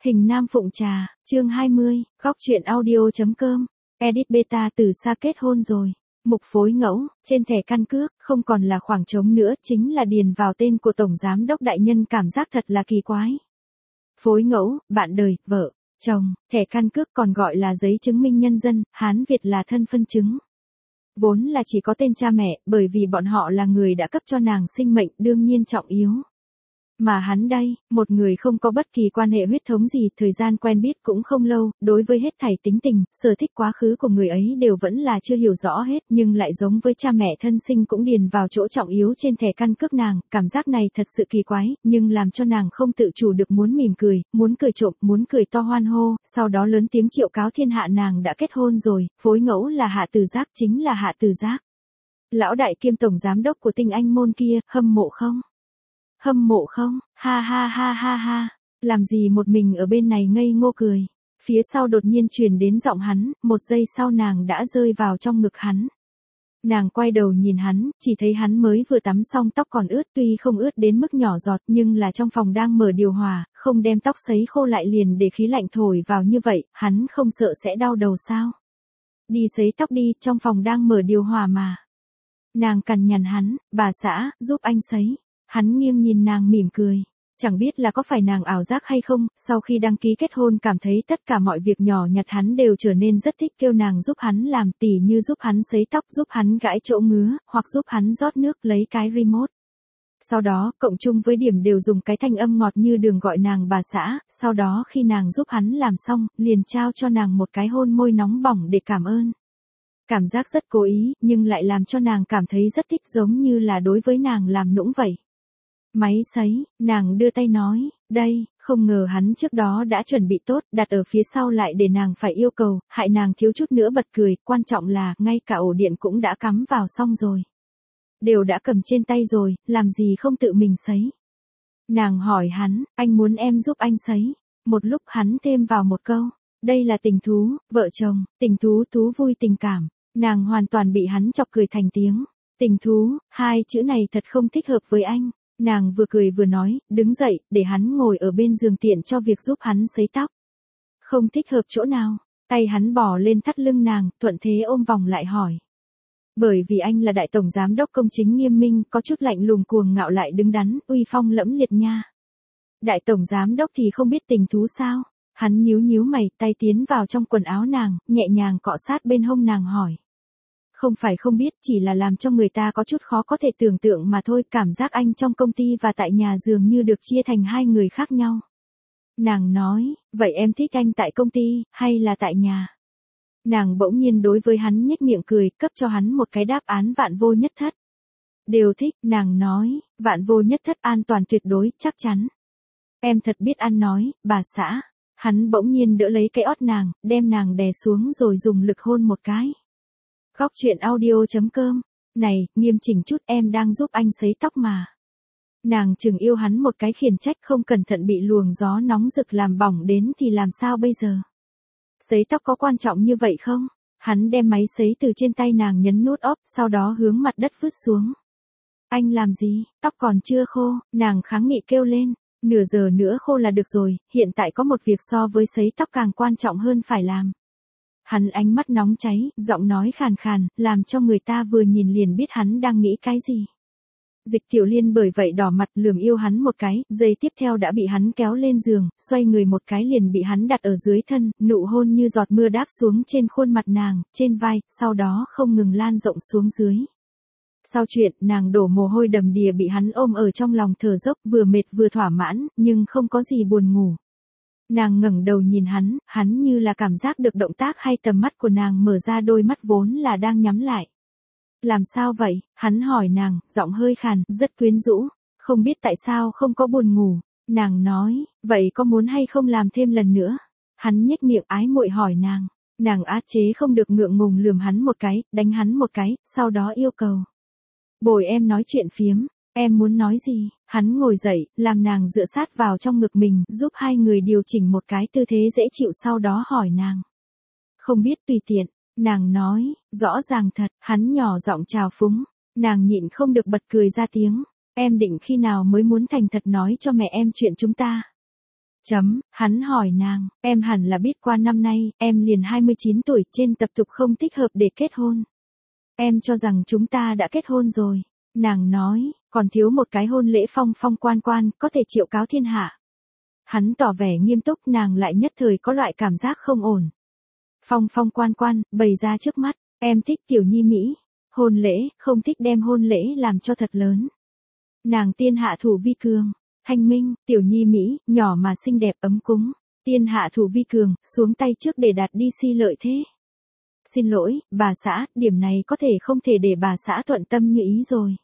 Hình Nam Phụng Trà, chương 20, góc truyện audio.com, edit beta từ xa kết hôn rồi. Mục phối ngẫu, trên thẻ căn cước, không còn là khoảng trống nữa, chính là điền vào tên của Tổng Giám đốc đại nhân, cảm giác thật là kỳ quái. Phối ngẫu, bạn đời, vợ, chồng, thẻ căn cước còn gọi là giấy chứng minh nhân dân, Hán Việt là thân phân chứng. Vốn là chỉ có tên cha mẹ, bởi vì bọn họ là người đã cấp cho nàng sinh mệnh, đương nhiên trọng yếu. Mà hắn đây, một người không có bất kỳ quan hệ huyết thống gì, thời gian quen biết cũng không lâu, đối với hết thảy tính tình, sở thích quá khứ của người ấy đều vẫn là chưa hiểu rõ hết, nhưng lại giống với cha mẹ thân sinh cũng điền vào chỗ trọng yếu trên thẻ căn cước nàng, cảm giác này thật sự kỳ quái, nhưng làm cho nàng không tự chủ được muốn mỉm cười, muốn cười trộm, muốn cười to hoan hô, sau đó lớn tiếng triệu cáo thiên hạ nàng đã kết hôn rồi, phối ngẫu là Hạ Từ Giác, chính là Hạ Từ Giác. Lão đại kiêm tổng giám đốc của Tinh Anh môn kia, hâm mộ không? Hâm mộ không? Ha ha ha ha ha. Làm gì một mình ở bên này ngây ngô cười. Phía sau đột nhiên truyền đến giọng hắn, một giây sau nàng đã rơi vào trong ngực hắn. Nàng quay đầu nhìn hắn, chỉ thấy hắn mới vừa tắm xong, tóc còn ướt, tuy không ướt đến mức nhỏ giọt, nhưng là trong phòng đang mở điều hòa, không đem tóc sấy khô lại liền để khí lạnh thổi vào như vậy, hắn không sợ sẽ đau đầu sao? Đi sấy tóc đi, trong phòng đang mở điều hòa mà. Nàng cằn nhằn hắn, bà xã, giúp anh sấy. Hắn nghiêng nhìn nàng mỉm cười. Chẳng biết là có phải nàng ảo giác hay không, sau khi đăng ký kết hôn cảm thấy tất cả mọi việc nhỏ nhặt hắn đều trở nên rất thích, kêu nàng giúp hắn làm, tỉ như giúp hắn sấy tóc, giúp hắn gãi chỗ ngứa, hoặc giúp hắn rót nước lấy cái remote. Sau đó, cộng chung với điểm đều dùng cái thanh âm ngọt như đường gọi nàng bà xã, sau đó khi nàng giúp hắn làm xong, liền trao cho nàng một cái hôn môi nóng bỏng để cảm ơn. Cảm giác rất cố ý, nhưng lại làm cho nàng cảm thấy rất thích, giống như là đối với nàng làm nũng vậy. Máy sấy, nàng đưa tay nói, đây, không ngờ hắn trước đó đã chuẩn bị tốt, đặt ở phía sau lại để nàng phải yêu cầu, hại nàng thiếu chút nữa bật cười, quan trọng là, ngay cả ổ điện cũng đã cắm vào xong rồi. Đều đã cầm trên tay rồi, làm gì không tự mình sấy. Nàng hỏi hắn, anh muốn em giúp anh sấy. Một lúc hắn thêm vào một câu, đây là tình thú, vợ chồng, tình thú, thú vui tình cảm. Nàng hoàn toàn bị hắn chọc cười thành tiếng. Tình thú, hai chữ này thật không thích hợp với anh. Nàng vừa cười vừa nói, đứng dậy, để hắn ngồi ở bên giường tiện cho việc giúp hắn sấy tóc. Không thích hợp chỗ nào, tay hắn bỏ lên thắt lưng nàng, thuận thế ôm vòng lại hỏi. Bởi vì anh là đại tổng giám đốc công chính nghiêm minh, có chút lạnh lùng cuồng ngạo lại đứng đắn, uy phong lẫm liệt nha. Đại tổng giám đốc thì không biết tình thú sao? Hắn nhíu nhíu mày, tay tiến vào trong quần áo nàng, nhẹ nhàng cọ sát bên hông nàng hỏi. Không phải không biết, chỉ là làm cho người ta có chút khó có thể tưởng tượng mà thôi, cảm giác anh trong công ty và tại nhà dường như được chia thành hai người khác nhau. Nàng nói, vậy em thích anh tại công ty, hay là tại nhà? Nàng bỗng nhiên đối với hắn nhếch miệng cười, cấp cho hắn một cái đáp án vạn vô nhất thất. Đều thích, nàng nói, vạn vô nhất thất, an toàn tuyệt đối, chắc chắn. Em thật biết ăn nói, bà xã. Hắn bỗng nhiên đỡ lấy cái ót nàng, đem nàng đè xuống rồi dùng lực hôn một cái. Góc truyện audio.com, này, nghiêm chỉnh chút, em đang giúp anh sấy tóc mà. Nàng chừng yêu hắn một cái khiển trách, không cẩn thận bị luồng gió nóng rực làm bỏng đến thì làm sao bây giờ? Sấy tóc có quan trọng như vậy không? Hắn đem máy sấy từ trên tay nàng nhấn nút off, sau đó hướng mặt đất vứt xuống. Anh làm gì? Tóc còn chưa khô, nàng kháng nghị kêu lên. Nửa giờ nữa khô là được rồi, hiện tại có một việc so với sấy tóc càng quan trọng hơn phải làm. Hắn ánh mắt nóng cháy, giọng nói khàn khàn, làm cho người ta vừa nhìn liền biết hắn đang nghĩ cái gì. Dịch Tiểu Liên bởi vậy đỏ mặt lườm yêu hắn một cái, giây tiếp theo đã bị hắn kéo lên giường, xoay người một cái liền bị hắn đặt ở dưới thân, nụ hôn như giọt mưa đáp xuống trên khuôn mặt nàng, trên vai, sau đó không ngừng lan rộng xuống dưới. Sau chuyện, nàng đổ mồ hôi đầm đìa bị hắn ôm ở trong lòng thở dốc, vừa mệt vừa thỏa mãn, nhưng không có gì buồn ngủ. Nàng ngẩng đầu nhìn hắn như là cảm giác được động tác hay tầm mắt của nàng, mở ra đôi mắt vốn là đang nhắm lại. Làm sao vậy? Hắn hỏi nàng, giọng hơi khàn, rất quyến rũ. Không biết tại sao không có buồn ngủ. Nàng nói, vậy có muốn hay không làm thêm lần nữa? Hắn nhếch miệng ái muội hỏi nàng. Nàng át chế không được ngượng ngùng lườm hắn một cái, đánh hắn một cái, sau đó yêu cầu. Bồi em nói chuyện phiếm. Em muốn nói gì? Hắn ngồi dậy, làm nàng dựa sát vào trong ngực mình, giúp hai người điều chỉnh một cái tư thế dễ chịu, sau đó hỏi nàng. Không biết, tùy tiện. Nàng nói, rõ ràng thật, hắn nhỏ giọng chào phúng. Nàng nhịn không được bật cười ra tiếng. Em định khi nào mới muốn thành thật nói cho mẹ em chuyện chúng ta? Hắn hỏi nàng, em hẳn là biết qua năm nay, em liền 29 tuổi trên tập tục không thích hợp để kết hôn. Em cho rằng chúng ta đã kết hôn rồi. Nàng nói, còn thiếu một cái hôn lễ phong phong quan quan, có thể triệu cáo thiên hạ. Hắn tỏ vẻ nghiêm túc, nàng lại nhất thời có loại cảm giác không ổn. Phong phong quan quan, bày ra trước mắt, em thích tiểu nhi Mỹ. Hôn lễ, không thích đem hôn lễ làm cho thật lớn. Nàng tiên hạ thủ vi cường, thanh minh, tiểu nhi Mỹ, nhỏ mà xinh đẹp ấm cúng. Tiên hạ thủ vi cường, xuống tay trước để đạt đi si lợi thế. Xin lỗi, bà xã, điểm này có thể không thể để bà xã thuận tâm như ý rồi.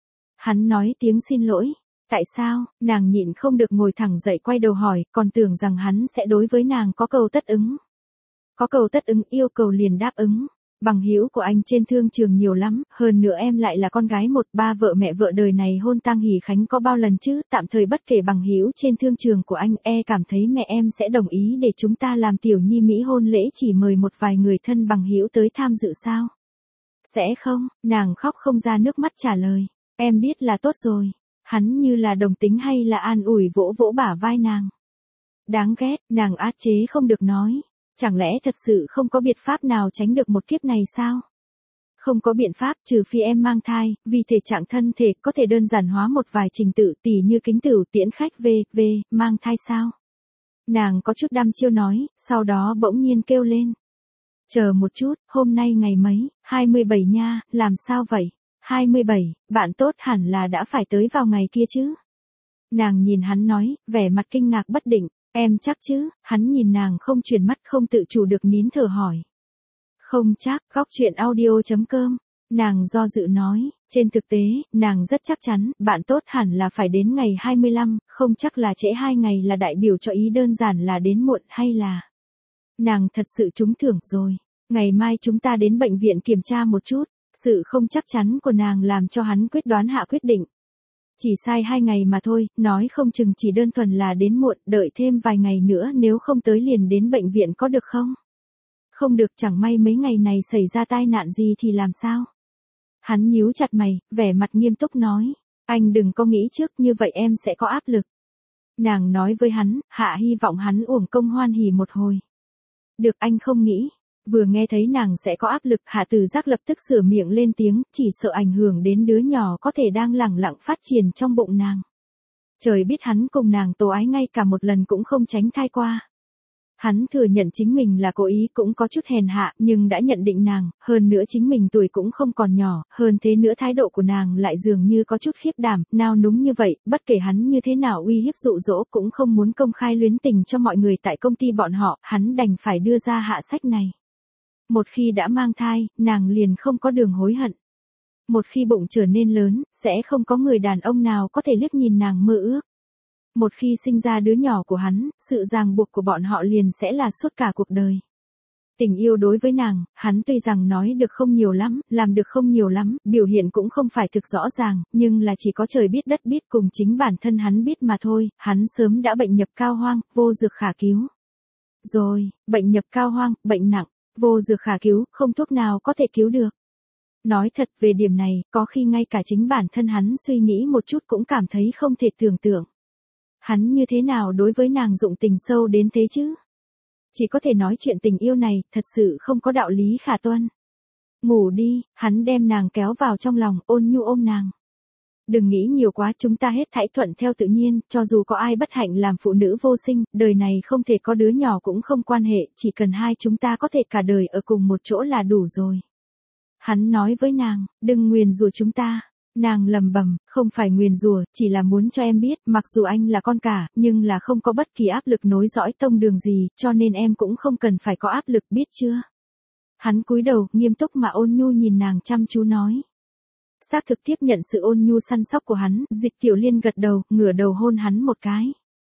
Hắn nói tiếng xin lỗi. Tại sao? Nàng nhịn không được ngồi thẳng dậy quay đầu hỏi, còn tưởng rằng hắn sẽ đối với nàng có cầu tất ứng. Có cầu tất ứng, yêu cầu liền đáp ứng. Bằng hữu của anh trên thương trường nhiều lắm, hơn nữa em lại là con gái một, ba vợ mẹ vợ đời này hôn tang hỷ khánh có bao lần chứ, tạm thời bất kể bằng hữu trên thương trường của anh, cảm thấy mẹ em sẽ đồng ý để chúng ta làm tiểu nhi Mỹ hôn lễ chỉ mời một vài người thân bằng hữu tới tham dự sao? Sẽ không, nàng khóc không ra nước mắt trả lời, em biết là tốt rồi. Hắn như là đồng tính hay là an ủi vỗ vỗ bả vai nàng. Đáng ghét, nàng át chế không được nói. Chẳng lẽ thật sự không có biện pháp nào tránh được một kiếp này sao? Không có biện pháp trừ phi em mang thai, vì thể trạng thân thể có thể đơn giản hóa một vài trình tự tỉ như kính tửu tiễn khách về, mang thai sao? Nàng có chút đăm chiêu nói, sau đó bỗng nhiên kêu lên. Chờ một chút, hôm nay ngày mấy, 27 nha, làm sao vậy? 27, bạn tốt hẳn là đã phải tới vào ngày kia chứ? Nàng nhìn hắn nói, vẻ mặt kinh ngạc bất định. Em chắc chứ? Hắn nhìn nàng không chuyển mắt không tự chủ được nín thở hỏi. Không chắc, góc chuyện audio.com. Nàng do dự nói, trên thực tế, nàng rất chắc chắn, bạn tốt hẳn là phải đến ngày 25, không chắc là trễ 2 ngày là đại biểu cho ý đơn giản là đến muộn hay là. Nàng thật sự trúng thưởng rồi, ngày mai chúng ta đến bệnh viện kiểm tra một chút, sự không chắc chắn của nàng làm cho hắn quyết đoán hạ quyết định. Chỉ sai 2 ngày mà thôi, nói không chừng chỉ đơn thuần là đến muộn, đợi thêm vài ngày nữa nếu không tới liền đến bệnh viện có được không? Không được, chẳng may mấy ngày này xảy ra tai nạn gì thì làm sao? Hắn nhíu chặt mày, vẻ mặt nghiêm túc nói, anh đừng có nghĩ trước như vậy em sẽ có áp lực. Nàng nói với hắn, hạ hy vọng hắn uổng công hoan hỉ một hồi. Được, anh không nghĩ. Vừa nghe thấy nàng sẽ có áp lực, Hạ Tử Giác lập tức sửa miệng lên tiếng, chỉ sợ ảnh hưởng đến đứa nhỏ có thể đang lẳng lặng phát triển trong bụng nàng. Trời biết hắn cùng nàng tố ái ngay cả một lần cũng không tránh thai qua. Hắn thừa nhận chính mình là cố ý cũng có chút hèn hạ, nhưng đã nhận định nàng, hơn nữa chính mình tuổi cũng không còn nhỏ, hơn thế nữa thái độ của nàng lại dường như có chút khiếp đảm, nao núng như vậy, bất kể hắn như thế nào uy hiếp dụ dỗ cũng không muốn công khai luyến tình cho mọi người tại công ty bọn họ, hắn đành phải đưa ra hạ sách này. Một khi đã mang thai, nàng liền không có đường hối hận. Một khi bụng trở nên lớn, sẽ không có người đàn ông nào có thể liếc nhìn nàng mơ ước. Một khi sinh ra đứa nhỏ của hắn, sự ràng buộc của bọn họ liền sẽ là suốt cả cuộc đời. Tình yêu đối với nàng, hắn tuy rằng nói được không nhiều lắm, làm được không nhiều lắm, biểu hiện cũng không phải thực rõ ràng, nhưng là chỉ có trời biết đất biết cùng chính bản thân hắn biết mà thôi, hắn sớm đã bệnh nhập cao hoang, vô dược khả cứu. Rồi, bệnh nhập cao hoang, bệnh nặng. Vô dược khả cứu, không thuốc nào có thể cứu được. Nói thật về điểm này, có khi ngay cả chính bản thân hắn suy nghĩ một chút cũng cảm thấy không thể tưởng tượng. Hắn như thế nào đối với nàng dụng tình sâu đến thế chứ? Chỉ có thể nói chuyện tình yêu này, thật sự không có đạo lý khả tuân. Ngủ đi, hắn đem nàng kéo vào trong lòng, ôn nhu ôm nàng. Đừng nghĩ nhiều quá, chúng ta hết thảy thuận theo tự nhiên, cho dù có ai bất hạnh làm phụ nữ vô sinh, đời này không thể có đứa nhỏ cũng không quan hệ, chỉ cần hai chúng ta có thể cả đời ở cùng một chỗ là đủ rồi. Hắn nói với nàng, đừng nguyền rủa chúng ta. Nàng lầm bầm, không phải nguyền rủa, chỉ là muốn cho em biết, mặc dù anh là con cả, nhưng là không có bất kỳ áp lực nối dõi tông đường gì, cho nên em cũng không cần phải có áp lực, biết chưa? Hắn cúi đầu, nghiêm túc mà ôn nhu nhìn nàng chăm chú nói. Xác thực tiếp nhận sự ôn nhu săn sóc của hắn, Dịch Tiểu Liên gật đầu, ngửa đầu hôn hắn một cái.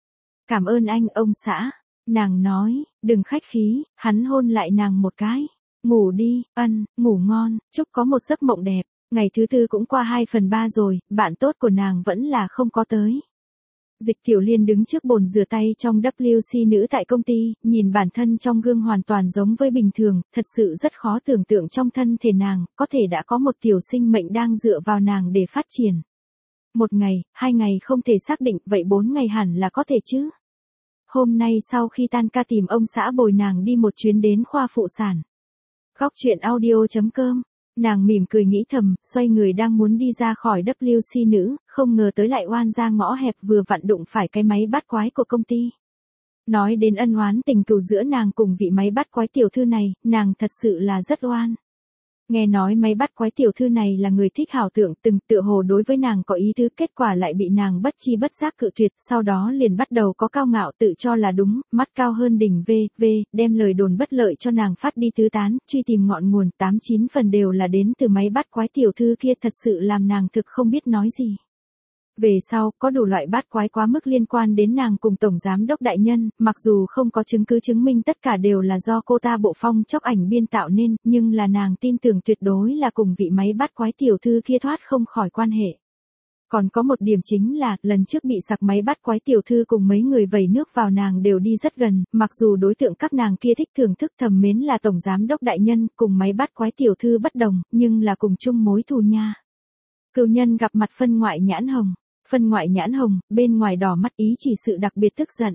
Cảm ơn anh, ông xã. Nàng nói, đừng khách khí, hắn hôn lại nàng một cái. Ngủ đi, ngủ ngon, chúc có một giấc mộng đẹp. Ngày thứ tư cũng qua 2/3 rồi, bạn tốt của nàng vẫn là không có tới. Dịch Tiểu Liên đứng trước bồn rửa tay trong WC nữ tại công ty, nhìn bản thân trong gương hoàn toàn giống với bình thường, thật sự rất khó tưởng tượng trong thân thể nàng, có thể đã có một tiểu sinh mệnh đang dựa vào nàng để phát triển. 1 ngày, 2 ngày không thể xác định, vậy 4 ngày hẳn là có thể chứ. hôm nay sau khi tan ca tìm ông xã bồi nàng đi một chuyến đến khoa phụ sản. Góc chuyện audio.com. Nàng mỉm cười nghĩ thầm, xoay người đang muốn đi ra khỏi WC nữ, không ngờ tới lại oan ra ngõ hẹp vừa vặn đụng phải cái máy bắt quái của công ty. Nói đến ân oán tình cừu giữa nàng cùng vị máy bắt quái tiểu thư này, nàng thật sự là rất oan. Nghe nói máy bắt quái tiểu thư này là người thích hảo tưởng, từng tựa hồ đối với nàng có ý tứ, kết quả lại bị nàng bất chi bất giác cự tuyệt, sau đó liền bắt đầu có cao ngạo tự cho là đúng, mắt cao hơn đỉnh v, đem lời đồn bất lợi cho nàng phát đi tứ tán, truy tìm ngọn nguồn, 89 phần đều là đến từ máy bắt quái tiểu thư kia, thật sự làm nàng thực không biết nói gì. Về sau, có đủ loại bát quái quá mức liên quan đến nàng cùng Tổng Giám Đốc Đại Nhân, mặc dù không có chứng cứ chứng minh tất cả đều là do cô ta bộ phong chóc ảnh biên tạo nên, nhưng là nàng tin tưởng tuyệt đối là cùng vị máy bát quái tiểu thư kia thoát không khỏi quan hệ. Còn có một điểm chính là, lần trước bị sặc máy bắt quái tiểu thư cùng mấy người vẩy nước vào nàng đều đi rất gần, mặc dù đối tượng các nàng kia thích thưởng thức thầm mến là Tổng Giám Đốc Đại Nhân, cùng máy bắt quái tiểu thư bất đồng, nhưng là cùng chung mối thù nha. Cừu nhân gặp mặt phân ngoại nhãn hồng. Phân ngoại nhãn hồng, bên ngoài đỏ mắt ý chỉ sự đặc biệt tức giận.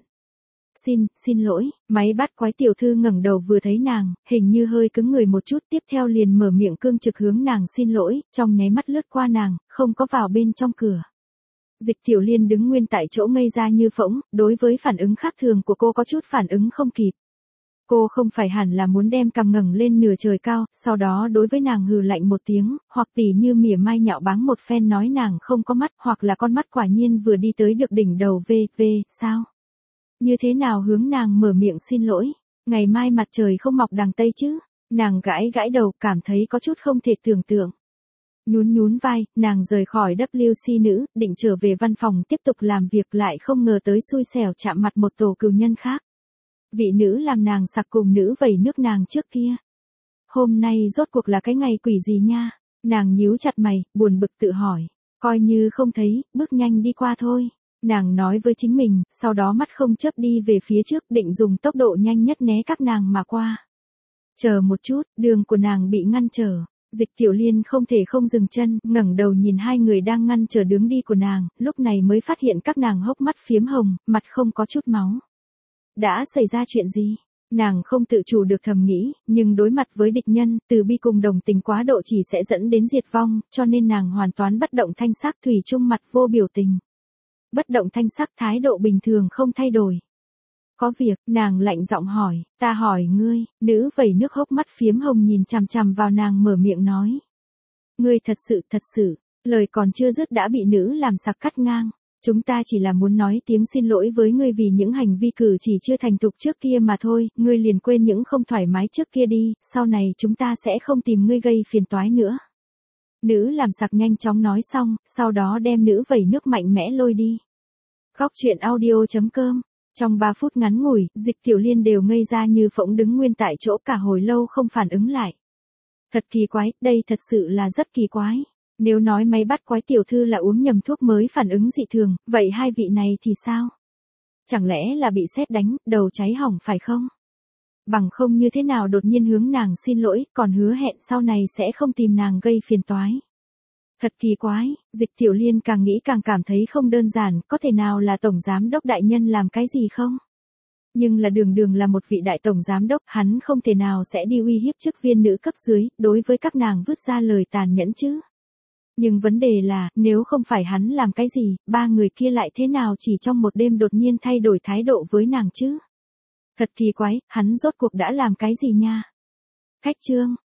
Xin lỗi, máy bắt quái tiểu thư ngẩng đầu vừa thấy nàng, hình như hơi cứng người một chút, tiếp theo liền mở miệng cương trực hướng nàng xin lỗi, trong nháy mắt lướt qua nàng, không có vào bên trong cửa. Dịch Tiểu Liên đứng nguyên tại chỗ ngây ra như phỗng, đối với phản ứng khác thường của cô có chút phản ứng không kịp. Cô không phải hẳn là muốn đem cằm ngẩng lên nửa trời cao, sau đó đối với nàng hừ lạnh một tiếng, hoặc tỉ như mỉa mai nhạo báng một phen nói nàng không có mắt, hoặc là con mắt quả nhiên vừa đi tới được đỉnh đầu sao? Như thế nào hướng nàng mở miệng xin lỗi, ngày mai mặt trời không mọc đằng Tây chứ? Nàng gãi đầu, cảm thấy có chút không thể tưởng tượng. Nhún vai, nàng rời khỏi WC nữ, định trở về văn phòng tiếp tục làm việc, lại không ngờ tới xui xẻo chạm mặt một tổ cừu nhân khác. Vị nữ làm nàng sặc cùng nữ vẩy nước nàng trước kia. Hôm nay rốt cuộc là cái ngày quỷ gì nha? Nàng nhíu chặt mày, buồn bực tự hỏi. Coi như không thấy, bước nhanh đi qua thôi. Nàng nói với chính mình, sau đó mắt không chớp đi về phía trước, định dùng tốc độ nhanh nhất né các nàng mà qua. Chờ một chút, đường của nàng bị ngăn trở. Dịch Tiểu Liên không thể không dừng chân, ngẩng đầu nhìn hai người đang ngăn trở đường đi của nàng, lúc này mới phát hiện các nàng hốc mắt phiếm hồng, mặt không có chút máu. Đã xảy ra chuyện gì? Nàng không tự chủ được thầm nghĩ, nhưng đối mặt với địch nhân, từ bi cùng đồng tình quá độ chỉ sẽ dẫn đến diệt vong, cho nên nàng hoàn toàn bất động thanh sắc, thủy chung mặt vô biểu tình. Bất động thanh sắc, thái độ bình thường không thay đổi. Có việc, nàng lạnh giọng hỏi, ta hỏi ngươi, nữ vẩy nước hốc mắt phiếm hồng nhìn chằm chằm vào nàng mở miệng nói. Ngươi thật sự, lời còn chưa dứt đã bị nữ làm sặc cắt ngang. Chúng ta chỉ là muốn nói tiếng xin lỗi với ngươi vì những hành vi cử chỉ chưa thành thục trước kia mà thôi, ngươi liền quên những không thoải mái trước kia đi, sau này chúng ta sẽ không tìm ngươi gây phiền toái nữa. Nữ làm sặc nhanh chóng nói xong, sau đó đem nữ vẩy nước mạnh mẽ lôi đi. Góc chuyện audio.com. Trong 3 phút ngắn ngủi, Dịch Tiểu Liên đều ngây ra như phỗng đứng nguyên tại chỗ cả hồi lâu không phản ứng lại. Thật kỳ quái, đây thật sự là rất kỳ quái. Nếu nói máy bắt quái tiểu thư là uống nhầm thuốc mới phản ứng dị thường, vậy hai vị này thì sao? Chẳng lẽ là bị sét đánh, đầu cháy hỏng phải không? Bằng không như thế nào đột nhiên hướng nàng xin lỗi, còn hứa hẹn sau này sẽ không tìm nàng gây phiền toái. Thật kỳ quái, Dịch Tiểu Liên càng nghĩ càng cảm thấy không đơn giản, có thể nào là Tổng Giám Đốc Đại Nhân làm cái gì không? Nhưng là đường là một vị đại tổng giám đốc, hắn không thể nào sẽ đi uy hiếp chức viên nữ cấp dưới, đối với các nàng vứt ra lời tàn nhẫn chứ. Nhưng vấn đề là, nếu không phải hắn làm cái gì, ba người kia lại thế nào chỉ trong một đêm đột nhiên thay đổi thái độ với nàng chứ? Thật kỳ quái, hắn rốt cuộc đã làm cái gì nha? Khách chương.